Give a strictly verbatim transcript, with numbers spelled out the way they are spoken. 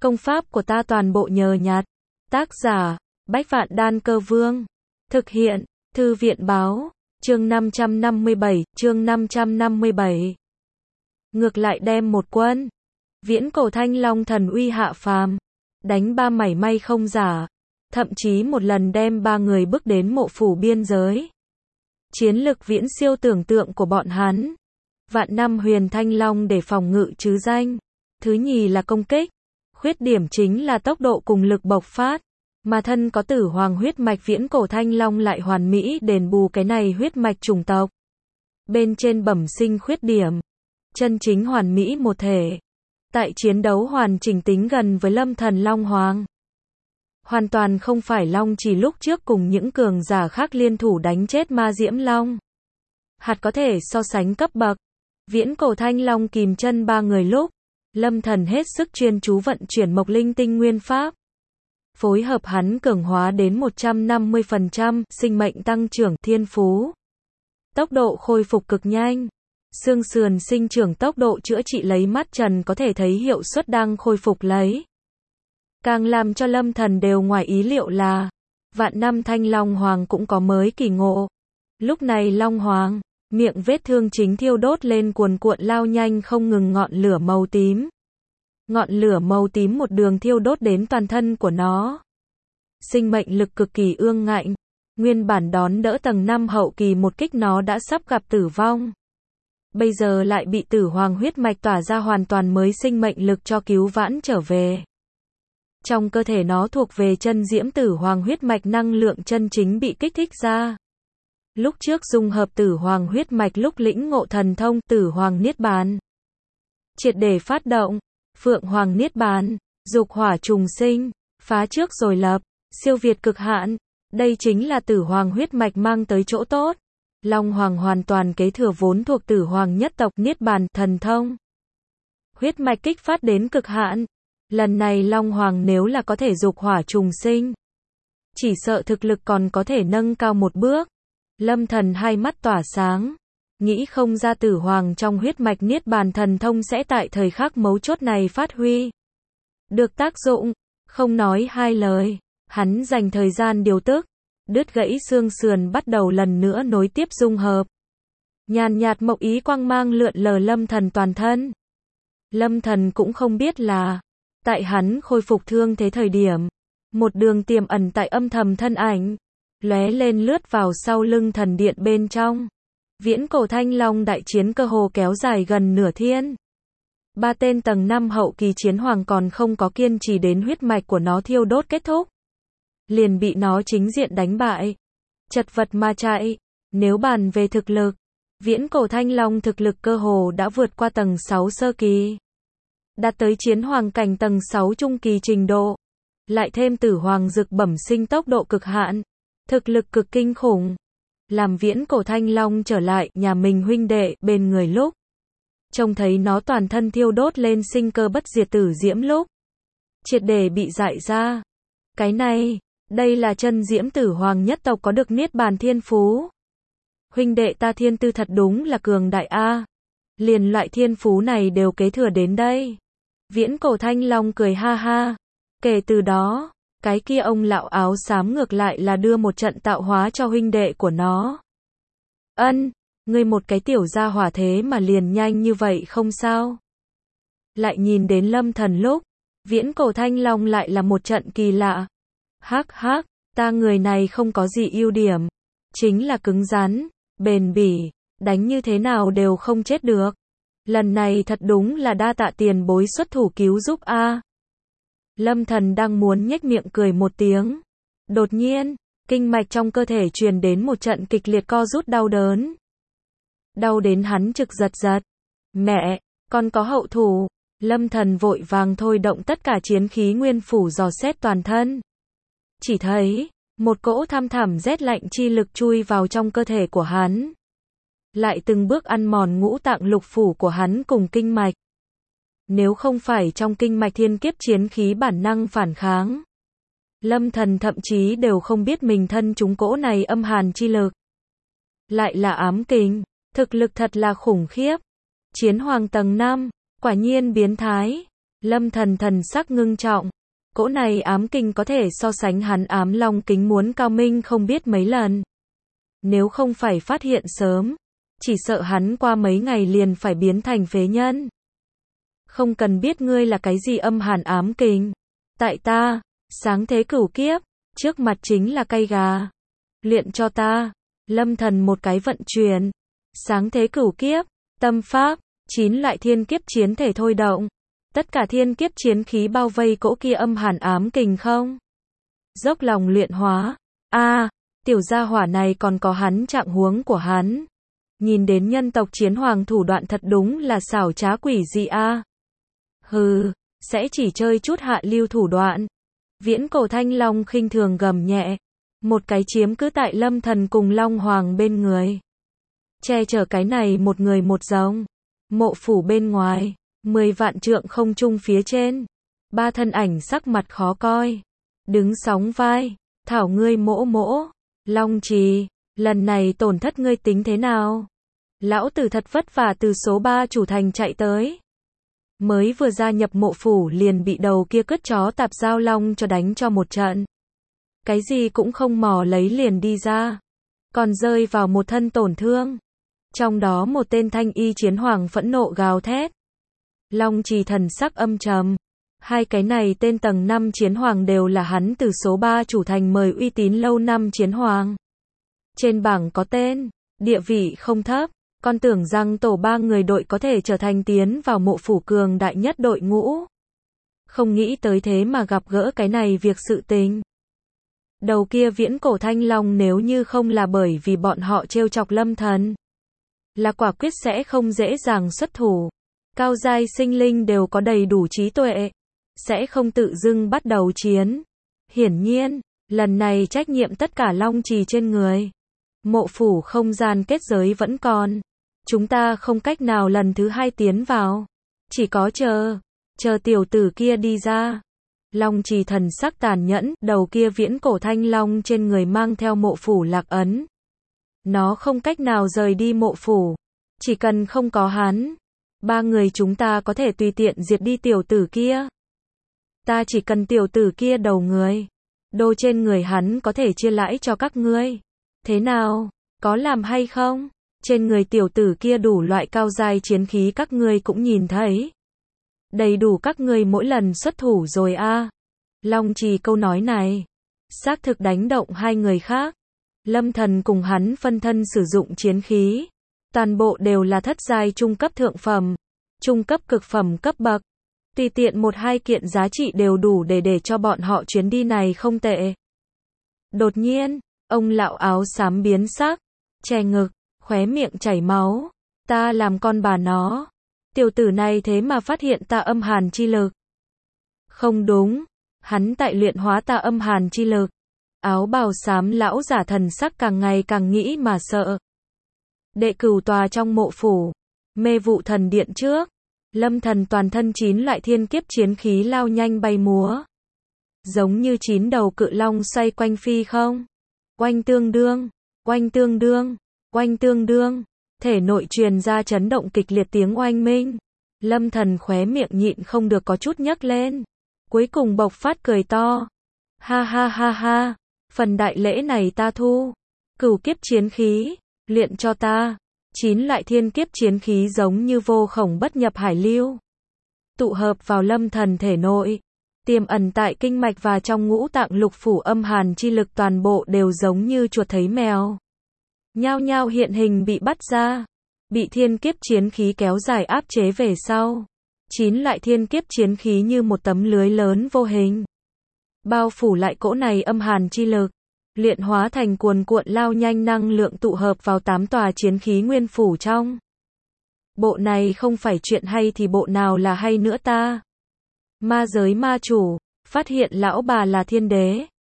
Công pháp của ta toàn bộ nhờ nhặt. Tác giả, Bách Vạn Đan Cơ Vương. Thực hiện, Thư viện Báo. Chương năm trăm năm mươi bảy, chương năm trăm năm mươi bảy. Ngược lại đem một quân. Viễn cổ Thanh Long thần uy hạ phàm. Đánh ba mảy may không giả. Thậm chí một lần đem ba người bước đến mộ phủ biên giới. Chiến lực viễn siêu tưởng tượng của bọn hắn. Vạn năm huyền Thanh Long để phòng ngự chứ danh. Thứ nhì là công kích. Khuyết điểm chính là tốc độ cùng lực bộc phát. Mà thân có tử hoàng huyết mạch viễn cổ Thanh Long lại hoàn mỹ đền bù cái này huyết mạch chủng tộc. Bên trên bẩm sinh khuyết điểm. Chân chính hoàn mỹ một thể. Tại chiến đấu hoàn chỉnh tính gần với Lâm Thần Long Hoàng. Hoàn toàn không phải Long chỉ lúc trước cùng những cường giả khác liên thủ đánh chết ma diễm Long. Hạt có thể so sánh cấp bậc. Viễn cổ Thanh Long kìm chân ba người lúc. Lâm Thần hết sức chuyên chú vận chuyển Mộc Linh Tinh Nguyên Pháp. Phối hợp hắn cường hóa đến một trăm năm mươi phần trăm, sinh mệnh tăng trưởng thiên phú. Tốc độ khôi phục cực nhanh. Xương sườn sinh trưởng tốc độ chữa trị lấy mắt trần có thể thấy hiệu suất đang khôi phục lấy. Càng làm cho Lâm Thần đều ngoài ý liệu là, vạn năm Thanh Long Hoàng cũng có mới kỳ ngộ. Lúc này Long Hoàng, miệng vết thương chính thiêu đốt lên cuồn cuộn lao nhanh không ngừng ngọn lửa màu tím. Ngọn lửa màu tím một đường thiêu đốt đến toàn thân của nó. Sinh mệnh lực cực kỳ ương ngạnh. Nguyên bản đón đỡ tầng năm hậu kỳ một kích nó đã sắp gặp tử vong. Bây giờ lại bị tử hoàng huyết mạch tỏa ra hoàn toàn mới sinh mệnh lực cho cứu vãn trở về. Trong cơ thể nó thuộc về chân diễm tử hoàng huyết mạch năng lượng chân chính bị kích thích ra. Lúc trước dung hợp tử hoàng huyết mạch lúc lĩnh ngộ thần thông tử hoàng niết bàn. Triệt để phát động, phượng hoàng niết bàn, dục hỏa trùng sinh, phá trước rồi lập, siêu việt cực hạn. Đây chính là tử hoàng huyết mạch mang tới chỗ tốt. Long Hoàng hoàn toàn kế thừa vốn thuộc tử hoàng nhất tộc niết bàn thần thông. Huyết mạch kích phát đến cực hạn. Lần này Long Hoàng nếu là có thể dục hỏa trùng sinh, chỉ sợ thực lực còn có thể nâng cao một bước. Lâm Thần hai mắt tỏa sáng, nghĩ không ra tử hoàng trong huyết mạch niết bàn thần thông sẽ tại thời khắc mấu chốt này phát huy được tác dụng. Không nói hai lời, hắn dành thời gian điều tức, đứt gãy xương sườn bắt đầu lần nữa nối tiếp dung hợp. Nhàn nhạt mộc ý quang mang lượn lờ Lâm Thần toàn thân. Lâm Thần cũng không biết là, tại hắn khôi phục thương thế thời điểm, một đường tiềm ẩn tại âm thầm thân ảnh, lóe lên lướt vào sau lưng thần điện bên trong. Viễn cổ Thanh Long đại chiến cơ hồ kéo dài gần nửa thiên. Ba tên tầng năm hậu kỳ chiến hoàng còn không có kiên trì đến huyết mạch của nó thiêu đốt kết thúc. Liền bị nó chính diện đánh bại. Chật vật mà chạy. Nếu bàn về thực lực, viễn cổ Thanh Long thực lực cơ hồ đã vượt qua tầng sáu sơ kỳ. Đạt tới chiến hoàng cảnh tầng sáu trung kỳ trình độ. Lại thêm tử hoàng dực bẩm sinh tốc độ cực hạn. Thực lực cực kinh khủng. Làm viễn cổ Thanh Long trở lại nhà mình huynh đệ bên người lúc. Trông thấy nó toàn thân thiêu đốt lên sinh cơ bất diệt tử diễm lúc. Triệt để bị dại ra. Cái này, đây là chân diễm tử hoàng nhất tộc có được niết bàn thiên phú. Huynh đệ ta thiên tư thật đúng là cường đại a. Liền loại thiên phú này đều kế thừa đến đây. Viễn cổ Thanh Long cười ha ha. Kể từ đó, cái kia ông lão áo xám ngược lại là đưa một trận tạo hóa cho huynh đệ của nó. Ân, ngươi một cái tiểu gia hỏa thế mà liền nhanh như vậy không sao? Lại nhìn đến Lâm Thần lúc, viễn cổ Thanh Long lại là một trận kỳ lạ. Hắc hắc, ta người này không có gì ưu điểm. Chính là cứng rắn, bền bỉ, đánh như thế nào đều không chết được. Lần này thật đúng là đa tạ tiền bối xuất thủ cứu giúp a. Lâm Thần đang muốn nhếch miệng cười một tiếng. Đột nhiên, kinh mạch trong cơ thể truyền đến một trận kịch liệt co rút đau đớn. Đau đến hắn trực giật giật. Mẹ, con có hậu thủ. Lâm Thần vội vàng thôi động tất cả chiến khí nguyên phủ dò xét toàn thân. Chỉ thấy, một cỗ thăm thẳm rét lạnh chi lực chui vào trong cơ thể của hắn. Lại từng bước ăn mòn ngũ tạng lục phủ của hắn cùng kinh mạch. Nếu không phải trong kinh mạch thiên kiếp chiến khí bản năng phản kháng, Lâm Thần thậm chí đều không biết mình thân chúng cỗ này âm hàn chi lực. Lại là ám kình, thực lực thật là khủng khiếp. Chiến hoàng tầng năm, quả nhiên biến thái. Lâm Thần thần sắc ngưng trọng. Cỗ này ám kình có thể so sánh hắn ám long kính muốn cao minh không biết mấy lần. Nếu không phải phát hiện sớm, chỉ sợ hắn qua mấy ngày liền phải biến thành phế nhân. Không cần biết ngươi là cái gì âm hàn ám kình. Tại ta, sáng thế cửu kiếp, trước mặt chính là cây gà. Luyện cho ta. Lâm Thần một cái vận chuyển. Sáng thế cửu kiếp, tâm pháp, chín loại thiên kiếp chiến thể thôi động. Tất cả thiên kiếp chiến khí bao vây cỗ kia âm hàn ám kình không. Dốc lòng luyện hóa. A, à, tiểu gia hỏa này còn có hắn trạng huống của hắn. Nhìn đến nhân tộc chiến hoàng thủ đoạn thật đúng là xảo trá quỷ dị a. À. Hừ, sẽ chỉ chơi chút hạ lưu thủ đoạn. Viễn cổ thanh long khinh thường gầm nhẹ. Một cái chiếm cứ tại Lâm Thần cùng Long Hoàng bên người. Che chở cái này một người một giống. Mộ phủ bên ngoài. Mười vạn trượng không trung phía trên. Ba thân ảnh sắc mặt khó coi. Đứng sóng vai. Thảo ngươi mỗ mỗ. Long Trì. Lần này tổn thất ngươi tính thế nào? Lão tử thật vất vả từ số ba chủ thành chạy tới. Mới vừa gia nhập mộ phủ liền bị đầu kia cứt chó tạp giao long cho đánh cho một trận. Cái gì cũng không mò lấy liền đi ra. Còn rơi vào một thân tổn thương. Trong đó một tên thanh y chiến hoàng phẫn nộ gào thét. Long Trì thần sắc âm trầm. Hai cái này tên tầng năm chiến hoàng đều là hắn từ số ba chủ thành mời uy tín lâu năm chiến hoàng. Trên bảng có tên, địa vị không thấp, con tưởng rằng tổ ba người đội có thể trở thành tiến vào mộ phủ cường đại nhất đội ngũ. Không nghĩ tới thế mà gặp gỡ cái này việc sự tình. Đầu kia viễn cổ thanh long nếu như không là bởi vì bọn họ trêu chọc Lâm Thần, là quả quyết sẽ không dễ dàng xuất thủ. Cao giai sinh linh đều có đầy đủ trí tuệ, sẽ không tự dưng bắt đầu chiến. Hiển nhiên, lần này trách nhiệm tất cả Long Trì trên người. Mộ phủ không gian kết giới vẫn còn. Chúng ta không cách nào lần thứ hai tiến vào. Chỉ có chờ, chờ tiểu tử kia đi ra. Long Trì thần sắc tàn nhẫn, đầu kia viễn cổ thanh long trên người mang theo mộ phủ lạc ấn. Nó không cách nào rời đi mộ phủ. Chỉ cần không có hắn, ba người chúng ta có thể tùy tiện diệt đi tiểu tử kia. Ta chỉ cần tiểu tử kia đầu người. Đồ trên người hắn có thể chia lãi cho các ngươi. Thế nào? Có làm hay không? Trên người tiểu tử kia đủ loại cao giai chiến khí các ngươi cũng nhìn thấy. Đầy đủ các ngươi mỗi lần xuất thủ rồi a. À. Long Trì câu nói này xác thực đánh động hai người khác. Lâm Thần cùng hắn phân thân sử dụng chiến khí, toàn bộ đều là thất giai trung cấp thượng phẩm, trung cấp cực phẩm cấp bậc. Tùy tiện một hai kiện giá trị đều đủ để để cho bọn họ chuyến đi này không tệ. Đột nhiên, ông lão áo xám biến sắc, che ngực, khóe miệng chảy máu. Ta làm con bà nó. Tiểu tử này thế mà phát hiện ta âm hàn chi lực. Không đúng, hắn tại luyện hóa ta âm hàn chi lực. Áo bào xám lão giả thần sắc càng ngày càng nghĩ mà sợ. Đệ cửu tòa trong mộ phủ, mê vụ thần điện trước, Lâm Thần toàn thân chín loại thiên kiếp chiến khí lao nhanh bay múa. Giống như chín đầu cự long xoay quanh phi không. Oanh tương đương, oanh tương đương, oanh tương đương, thể nội truyền ra chấn động kịch liệt tiếng oanh minh. Lâm Thần khóe miệng nhịn không được có chút nhấc lên. Cuối cùng bộc phát cười to. Ha ha ha ha, phần đại lễ này ta thu. Cửu kiếp chiến khí, luyện cho ta. Chín loại thiên kiếp chiến khí giống như vô khổng bất nhập hải lưu. Tụ hợp vào Lâm Thần thể nội. Tiềm ẩn tại kinh mạch và trong ngũ tạng lục phủ âm hàn chi lực toàn bộ đều giống như chuột thấy mèo. Nhao nhao hiện hình bị bắt ra. Bị thiên kiếp chiến khí kéo dài áp chế về sau. Chín loại thiên kiếp chiến khí như một tấm lưới lớn vô hình. Bao phủ lại cỗ này âm hàn chi lực. Luyện hóa thành cuồn cuộn lao nhanh năng lượng tụ hợp vào tám tòa chiến khí nguyên phủ trong. Bộ này không phải chuyện hay thì bộ nào là hay nữa ta. Ma giới ma chủ, phát hiện lão bà là thiên đế.